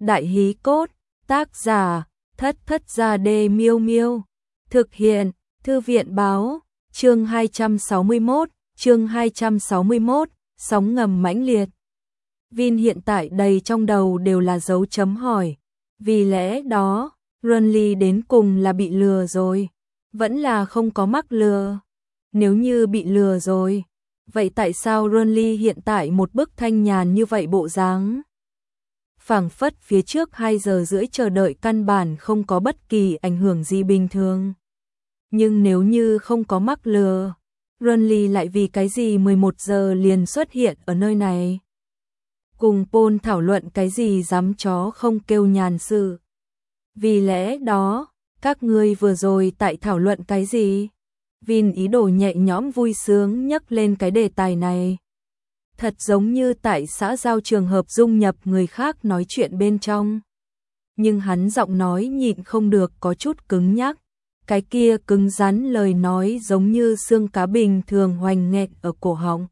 Đại hí cốt, tác giả, Thất Thất Gia Đê Miêu Miêu. Thực hiện, Thư viện báo, chương 261, sóng ngầm mãnh liệt. Vin hiện tại đầy trong đầu đều là dấu chấm hỏi. Vì lẽ đó, Renly đến cùng là bị lừa rồi, vẫn là không có mắc lừa. Nếu như bị lừa rồi, vậy tại sao Renly hiện tại một bức thanh nhàn như vậy bộ dáng? Phảng phất phía trước 2 giờ rưỡi chờ đợi căn bản không có bất kỳ ảnh hưởng gì bình thường. Nhưng nếu như không có mắc lừa, Renly lại vì cái gì 11 giờ liền xuất hiện ở nơi này? Cùng Paul thảo luận cái gì dám chó không kêu nhàn sự. Vì lẽ đó, các ngươi vừa rồi tại thảo luận cái gì? Vin ý đồ nhẹ nhõm vui sướng nhắc lên cái đề tài này. Thật giống như tại xã giao trường hợp dung nhập người khác nói chuyện bên trong. Nhưng hắn giọng nói nhịn không được có chút cứng nhắc. Cái kia cứng rắn lời nói giống như xương cá bình thường hoành nghẹt ở cổ họng.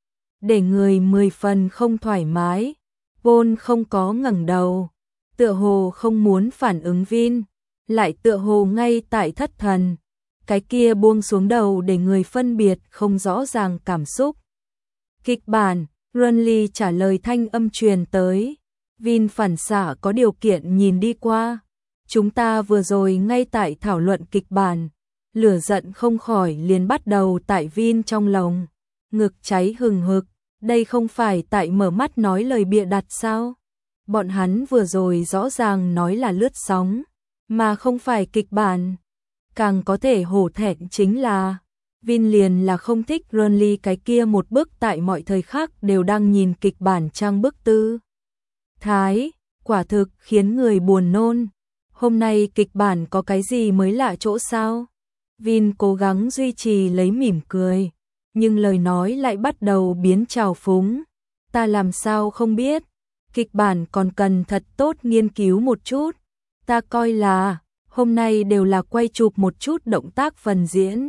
Để người 10 phần không thoải mái. Paul không có ngẩng đầu. Tựa hồ không muốn phản ứng Vin. Lại tựa hồ ngay tại thất thần. Cái kia buông xuống đầu để người phân biệt không rõ ràng cảm xúc. Kịch bản, Renly trả lời thanh âm truyền tới. Vin phản xạ có điều kiện nhìn đi qua. Chúng ta vừa rồi ngay tại thảo luận kịch bản. Lửa giận không khỏi liền bắt đầu tại Vin trong lòng. Ngực cháy hừng hực. Đây không phải tại mở mắt nói lời bịa đặt sao? Bọn hắn vừa rồi rõ ràng nói là lướt sóng, mà không phải kịch bản. Càng có thể hổ thẹn chính là Vin liền là không thích Renly cái kia một bức tại mọi thời khắc đều đang nhìn kịch bản trang bức tư. Thái, quả thực khiến người buồn nôn. Hôm nay kịch bản có cái gì mới lạ chỗ sao? Vin cố gắng duy trì lấy mỉm cười, nhưng lời nói lại bắt đầu biến trào phúng. Ta làm sao không biết, kịch bản còn cần thật tốt nghiên cứu một chút. Ta coi là hôm nay đều là quay chụp một chút động tác phần diễn.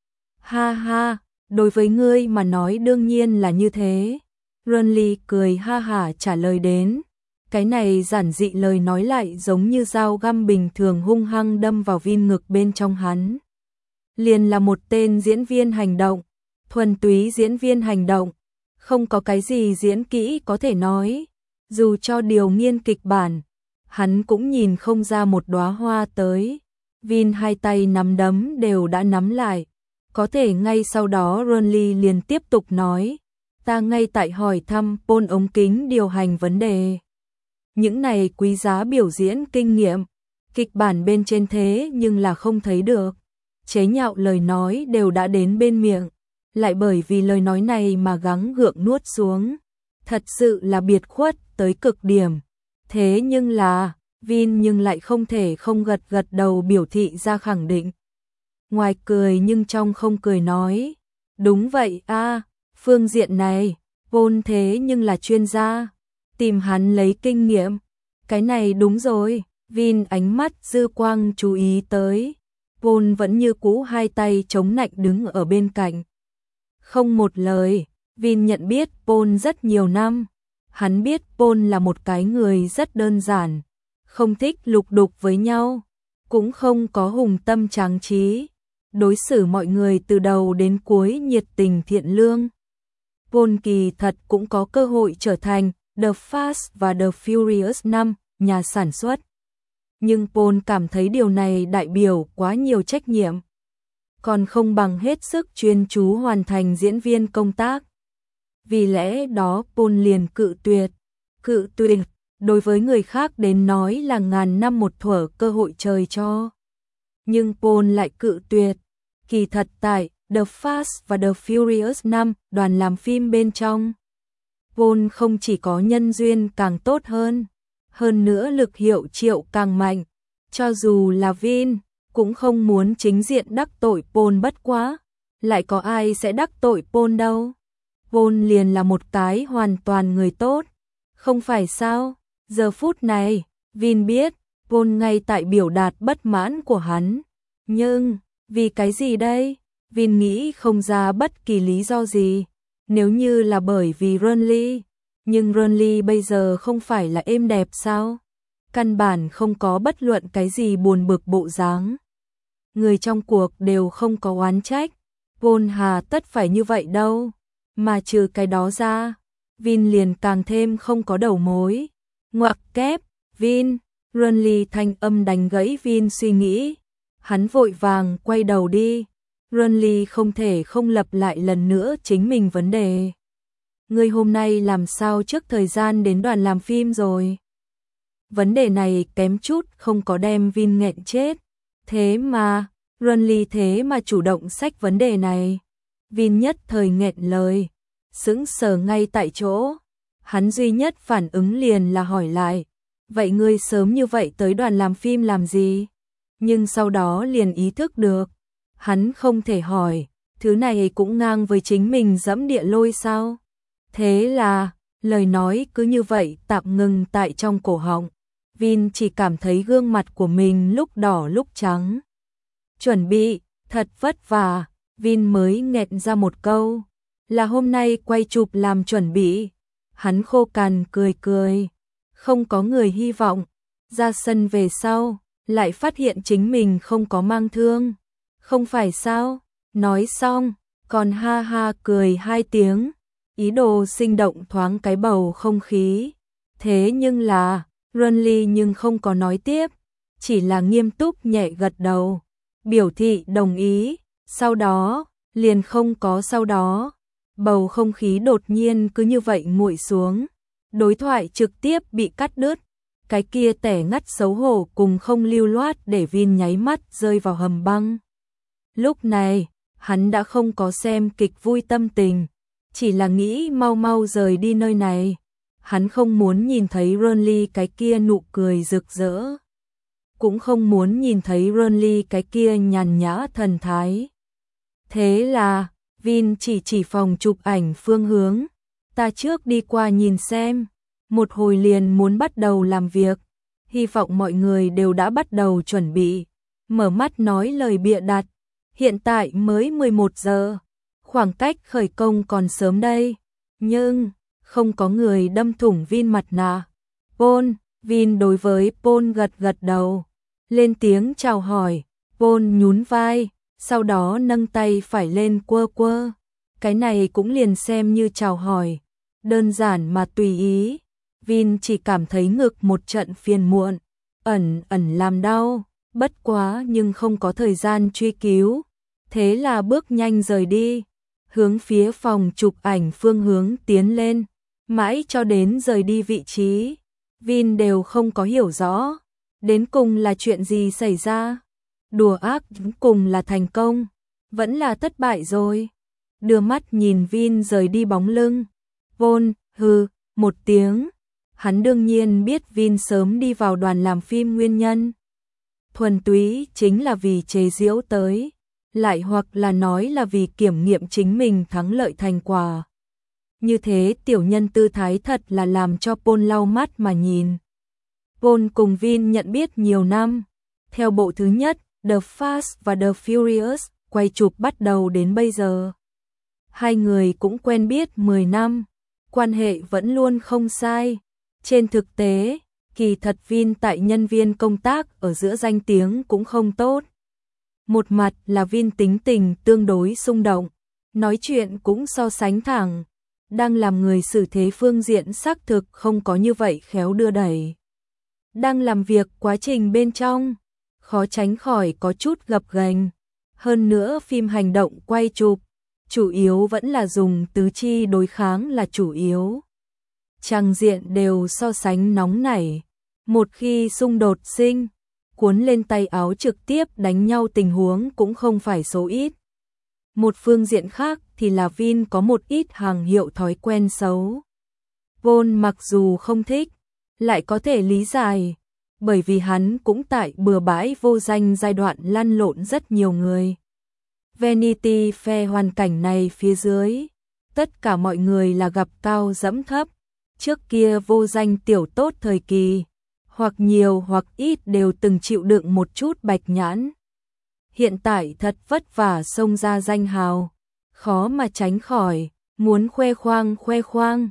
Ha ha, đối với ngươi mà nói đương nhiên là như thế. Renly cười ha hả trả lời đến. Cái này giản dị lời nói lại giống như dao găm bình thường hung hăng đâm vào Vin ngực bên trong hắn. Liền là một tên diễn viên hành động, thuần túy diễn viên hành động, không có cái gì diễn kỹ có thể nói. Dù cho điều nghiên kịch bản, hắn cũng nhìn không ra một đóa hoa tới. Vin hai tay nắm đấm đều đã nắm lại. Có thể ngay sau đó Renly liền tiếp tục nói. Ta ngay tại hỏi thăm Paul ống kính điều hành vấn đề. Những này quý giá biểu diễn kinh nghiệm, kịch bản bên trên thế nhưng là không thấy được. Chế nhạo lời nói đều đã đến bên miệng, lại bởi vì lời nói này mà gắng gượng nuốt xuống. Thật sự là biệt khuất tới cực điểm. Thế nhưng là, Vin nhưng lại không thể không gật gật đầu biểu thị ra khẳng định. Ngoài cười nhưng trong không cười nói. Đúng vậy a, phương diện này, Paul thế nhưng là chuyên gia. Tìm hắn lấy kinh nghiệm. Cái này đúng rồi, Vin ánh mắt dư quang chú ý tới. Paul vẫn như cũ hai tay chống nạnh đứng ở bên cạnh. Không một lời, Vin nhận biết Paul rất nhiều năm. Hắn biết Paul là một cái người rất đơn giản, không thích lục đục với nhau, cũng không có hùng tâm tráng trí. Đối xử mọi người từ đầu đến cuối nhiệt tình thiện lương. Paul kỳ thật cũng có cơ hội trở thành The Fast và The Furious 5 nhà sản xuất. Nhưng Paul cảm thấy điều này đại biểu quá nhiều trách nhiệm, còn không bằng hết sức chuyên chú hoàn thành diễn viên công tác. Vì lẽ đó Paul liền cự tuyệt. Đối với người khác đến nói là ngàn năm một thuở cơ hội trời cho. Nhưng Paul lại cự tuyệt. Kỳ thật tại The Fast và The Furious 5 đoàn làm phim bên trong, Paul không chỉ có nhân duyên càng tốt hơn nữa lực hiệu triệu càng mạnh. Cho dù là Vin, cũng không muốn chính diện đắc tội Paul, bất quá. Lại có ai sẽ đắc tội Paul đâu. Paul liền là một cái hoàn toàn người tốt. Không phải sao? Giờ phút này, Vin biết, Paul ngay tại biểu đạt bất mãn của hắn. Nhưng, vì cái gì đây? Vin nghĩ không ra bất kỳ lý do gì. Nếu như là bởi vì Renly, nhưng Renly bây giờ không phải là êm đẹp sao? căn bản không có bất luận cái gì buồn bực bộ dáng. Người trong cuộc đều không có oán trách, Paul hà tất phải như vậy đâu, mà trừ cái đó ra, Vin liền càng thêm không có đầu mối. Ngoặc kép, Vin, Renly thanh âm đánh gãy Vin suy nghĩ. Hắn vội vàng quay đầu đi. Renly không thể không lặp lại lần nữa chính mình vấn đề. Ngươi hôm nay làm sao trước thời gian đến đoàn làm phim rồi? Vấn đề này kém chút không có đem Vin nghẹn chết. Thế mà, Renly thế mà chủ động xách vấn đề này. Vin nhất thời nghẹn lời, sững sờ ngay tại chỗ. Hắn duy nhất phản ứng liền là hỏi lại, vậy ngươi sớm như vậy tới đoàn làm phim làm gì? Nhưng sau đó liền ý thức được, hắn không thể hỏi, thứ này cũng ngang với chính mình dẫm địa lôi sao? Thế là, lời nói cứ như vậy tạm ngừng tại trong cổ họng. Vin chỉ cảm thấy gương mặt của mình lúc đỏ lúc trắng. Chuẩn bị, thật vất vả, Vin mới nghẹn ra một câu, là hôm nay quay chụp làm chuẩn bị. Hắn khô cằn cười cười, không có người hy vọng. Ra sân về sau, lại phát hiện chính mình không có mang thương. Không phải sao? Nói xong, còn ha ha cười 2 tiếng, ý đồ sinh động thoáng cái bầu không khí. Thế nhưng là, Renly nhưng không có nói tiếp, chỉ là nghiêm túc nhẹ gật đầu, biểu thị đồng ý. Sau đó, liền không có sau đó. Bầu không khí đột nhiên cứ như vậy nguội xuống. Đối thoại trực tiếp bị cắt đứt. Cái kia tẻ ngắt xấu hổ cùng không lưu loát để Vin nháy mắt rơi vào hầm băng. Lúc này, hắn đã không có xem kịch vui tâm tình, chỉ là nghĩ mau mau rời đi nơi này. Hắn không muốn nhìn thấy Renly cái kia nụ cười rực rỡ, cũng không muốn nhìn thấy Renly cái kia nhàn nhã thần thái. Thế là, Vin chỉ phòng chụp ảnh phương hướng, ta trước đi qua nhìn xem, một hồi liền muốn bắt đầu làm việc, hy vọng mọi người đều đã bắt đầu chuẩn bị. Mở mắt nói lời bịa đặt, hiện tại mới 11 giờ, khoảng cách khởi công còn sớm đây, nhưng không có người đâm thủng Vin mặt nạ. Paul, Vin đối với Paul gật gật đầu, lên tiếng chào hỏi. Paul nhún vai, sau đó nâng tay phải lên quơ quơ. Cái này cũng liền xem như chào hỏi, đơn giản mà tùy ý. Vin chỉ cảm thấy ngực một trận phiền muộn, ẩn làm đau, bất quá nhưng không có thời gian truy cứu. Thế là bước nhanh rời đi, hướng phía phòng chụp ảnh phương hướng tiến lên, mãi cho đến rời đi vị trí. Vin đều không có hiểu rõ, đến cùng là chuyện gì xảy ra. Đùa ác đến cùng là thành công, vẫn là thất bại rồi. Đưa mắt nhìn Vin rời đi bóng lưng, Paul hừ một tiếng. Hắn đương nhiên biết Vin sớm đi vào đoàn làm phim nguyên nhân, thuần túy chính là vì chế giễu tới, lại hoặc là nói là vì kiểm nghiệm chính mình thắng lợi thành quả. Như thế tiểu nhân tư thái thật là làm cho Paul lau mắt mà nhìn. Paul cùng Vin nhận biết nhiều năm, theo bộ thứ nhất The Fast và The Furious quay chụp bắt đầu đến bây giờ. Hai người cũng quen biết 10 năm, quan hệ vẫn luôn không sai. Trên thực tế, kỳ thật Vin tại nhân viên công tác ở giữa danh tiếng cũng không tốt. Một mặt là Vin tính tình tương đối xung động, nói chuyện cũng so sánh thẳng, đang làm người xử thế phương diện xác thực không có như vậy khéo đưa đẩy. Đang làm việc quá trình bên trong, khó tránh khỏi có chút gập ghềnh. Hơn nữa phim hành động quay chụp, chủ yếu vẫn là dùng tứ chi đối kháng là chủ yếu. Trang diện đều so sánh nóng nảy, một khi xung đột sinh, cuốn lên tay áo trực tiếp đánh nhau tình huống cũng không phải số ít. Một phương diện khác thì là Vin có một ít hàng hiệu thói quen xấu. Paul mặc dù không thích, lại có thể lý giải, bởi vì hắn cũng tại bừa bãi vô danh giai đoạn lăn lộn rất nhiều người. Vanity Fair hoàn cảnh này phía dưới, tất cả mọi người là gặp cao dẫm thấp. Trước kia vô danh tiểu tốt thời kỳ, hoặc nhiều hoặc ít đều từng chịu đựng một chút bạch nhãn. Hiện tại thật vất vả xông ra danh hào, khó mà tránh khỏi, muốn khoe khoang,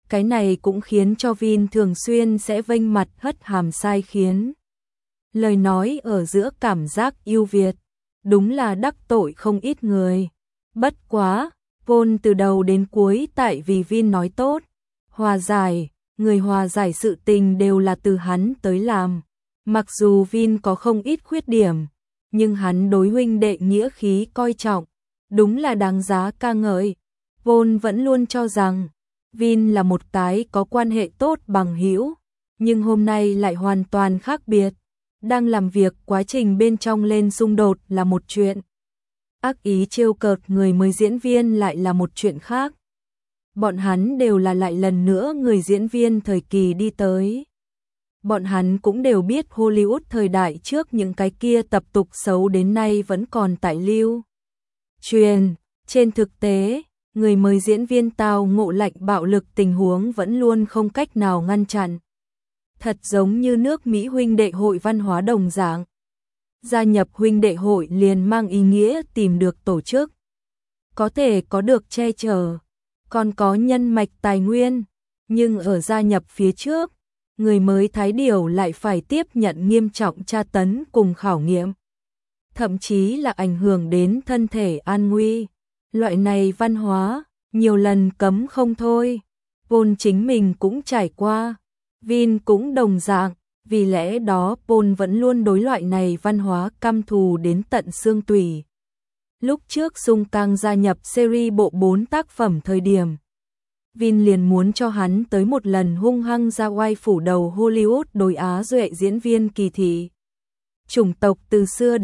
Cái này cũng khiến cho Vin thường xuyên sẽ vênh mặt hất hàm sai khiến. Lời nói ở giữa cảm giác ưu việt, đúng là đắc tội không ít người. Bất quá, Paul từ đầu đến cuối tại vì Vin nói tốt, hòa giải, người hòa giải sự tình đều là từ hắn tới làm. Mặc dù Vin có không ít khuyết điểm, nhưng hắn đối huynh đệ nghĩa khí coi trọng, đúng là đáng giá ca ngợi. Paul vẫn luôn cho rằng Vin là một cái có quan hệ tốt bằng hữu, nhưng hôm nay lại hoàn toàn khác biệt. Đang làm việc quá trình bên trong lên xung đột là một chuyện, ác ý trêu cợt người mới diễn viên lại là một chuyện khác. Bọn hắn đều là lại lần nữa người diễn viên thời kỳ đi tới. Bọn hắn cũng đều biết Hollywood thời đại trước những cái kia tập tục xấu đến nay vẫn còn tại lưu truyền. Trên thực tế, người mới diễn viên tao ngộ lạnh bạo lực tình huống vẫn luôn không cách nào ngăn chặn. Thật giống như nước Mỹ huynh đệ hội văn hóa đồng dạng. Gia nhập huynh đệ hội liền mang ý nghĩa tìm được tổ chức, có thể có được che chở, còn có nhân mạch tài nguyên, nhưng ở gia nhập phía trước, người mới Thái Điểu lại phải tiếp nhận nghiêm trọng tra tấn cùng khảo nghiệm, thậm chí là ảnh hưởng đến thân thể an nguy. Loại này văn hóa, nhiều lần cấm không thôi. Paul chính mình cũng trải qua, Vin cũng đồng dạng, vì lẽ đó Paul vẫn luôn đối loại này văn hóa căm thù đến tận xương tủy. Lúc trước Sung Kang gia nhập series bộ 4 tác phẩm thời điểm, Vin liền muốn cho hắn tới một lần hung hăng ra oai phủ đầu Hollywood đối Á Duệ diễn viên kỳ thị. Chủng tộc từ xưa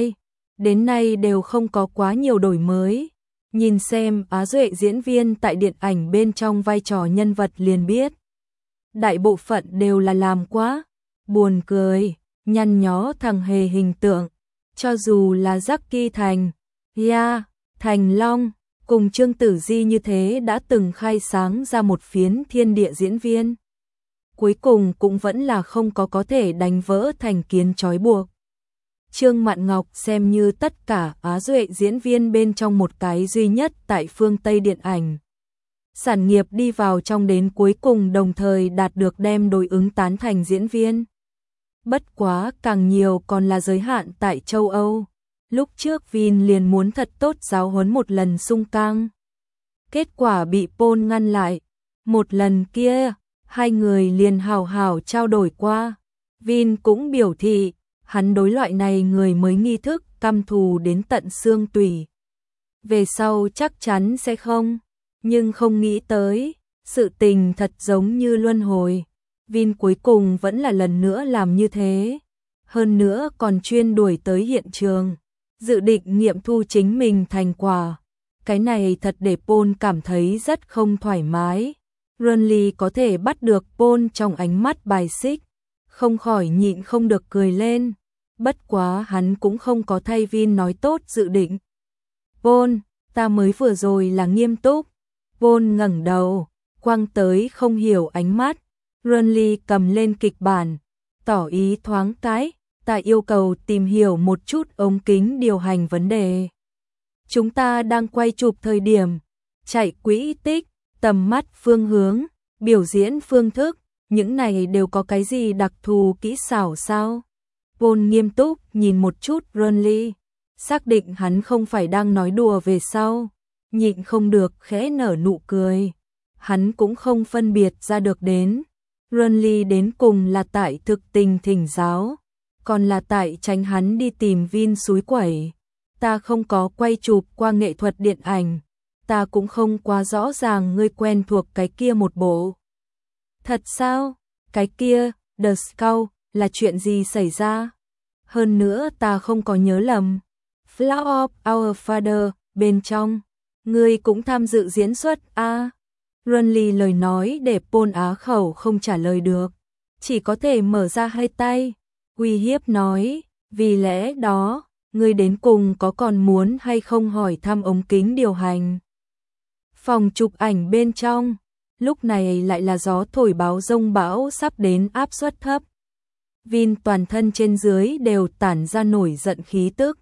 đến nay đều không có quá nhiều đổi mới. Nhìn xem Á Duệ diễn viên tại điện ảnh bên trong vai trò nhân vật liền biết. Đại bộ phận đều là làm quá buồn cười, nhăn nhó thằng hề hình tượng. Cho dù là Jackie Thành, Thành Long, cùng Trương Tử Di như thế đã từng khai sáng ra một phiến thiên địa diễn viên. Cuối cùng cũng vẫn là không có thể đánh vỡ thành kiến trói buộc. Trương Mạn Ngọc xem như tất cả Á Duệ diễn viên bên trong một cái duy nhất tại phương Tây điện ảnh. Sản nghiệp đi vào trong đến cuối cùng đồng thời đạt được đem đối ứng tán thành diễn viên. Bất quá càng nhiều còn là giới hạn tại châu Âu. Lúc trước Vin liền muốn thật tốt giáo huấn một lần Sung Kang. Kết quả bị Paul ngăn lại. Một lần kia, hai người liền hào hào trao đổi qua. Vin cũng biểu thị, hắn đối loại này người mới nghi thức căm thù đến tận xương tủy. Về sau chắc chắn sẽ không, nhưng không nghĩ tới, sự tình thật giống như luân hồi. Vin cuối cùng vẫn là lần nữa làm như thế. Hơn nữa còn chuyên đuổi tới hiện trường, dự định nghiệm thu chính mình thành quả. Cái này thật để Paul cảm thấy rất không thoải mái. Ronly có thể bắt được Paul trong ánh mắt bài xích, không khỏi nhịn không được cười lên. Bất quá hắn cũng không có thay Vin nói tốt dự định. Paul, ta mới vừa rồi là nghiêm túc. Paul ngẩng đầu, quăng tới không hiểu ánh mắt. Ronly cầm lên kịch bản, tỏ ý thoáng cái, ta yêu cầu tìm hiểu một chút ống kính điều hành vấn đề. Chúng ta đang quay chụp thời điểm, chạy quỹ tích, tầm mắt phương hướng, biểu diễn phương thức, những này đều có cái gì đặc thù kỹ xảo sao? Paul nghiêm túc nhìn một chút Ronly, xác định hắn không phải đang nói đùa về sau, nhịn không được khẽ nở nụ cười. Hắn cũng không phân biệt ra được đến Ronly đến cùng là tại thực tình thỉnh giáo, còn là tại tránh hắn đi tìm Vin xúi quẩy. Ta không có quay chụp qua nghệ thuật điện ảnh, ta cũng không quá rõ ràng ngươi quen thuộc cái kia một bộ. Thật sao? Cái kia, The Scout, là chuyện gì xảy ra? Hơn nữa ta không có nhớ lầm. Flower of Our Father, bên trong, ngươi cũng tham dự diễn xuất à? Ronly lời nói để Paul á khẩu không trả lời được, chỉ có thể mở ra hai tay, uy hiếp nói, vì lẽ đó, ngươi đến cùng có còn muốn hay không hỏi thăm ống kính điều hành. Phòng chụp ảnh bên trong, lúc này lại là gió thổi báo rông bão sắp đến áp suất thấp. Vin toàn thân trên dưới đều tản ra nổi giận khí tức,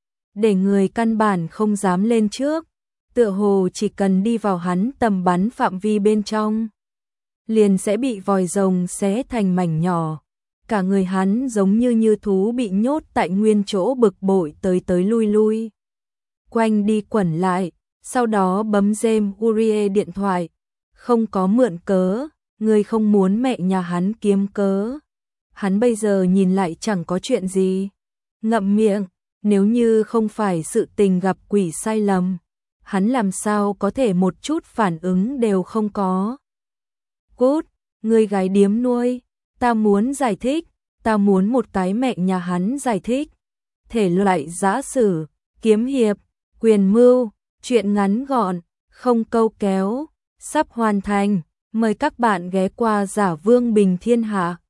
để người căn bản không dám lên trước, tựa hồ chỉ cần đi vào hắn tầm bắn phạm vi bên trong, liền sẽ bị vòi rồng xé thành mảnh nhỏ. Cả người hắn giống như thú bị nhốt tại nguyên chỗ, bực bội tới tới lui lui. Quanh đi quẩn lại, sau đó bấm James Uriel điện thoại. Không có mượn cớ, người không muốn mẹ nhà hắn kiếm cớ. Hắn bây giờ nhìn lại chẳng có chuyện gì. Ngậm miệng, nếu như không phải sự tình gặp quỷ sai lầm, hắn làm sao có thể một chút phản ứng đều không có. Cút, người gái điếm nuôi, ta muốn giải thích, ta muốn một cái mẹ nhà hắn giải thích. Thể loại giã sử, kiếm hiệp, quyền mưu, chuyện ngắn gọn, không câu kéo, sắp hoàn thành. Mời các bạn ghé qua Giả Vương Bình Thiên Hạ.